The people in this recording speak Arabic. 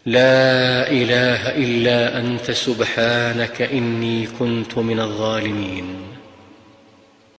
لا إله إلا أنت سبحانك إني كنت من الظالمين.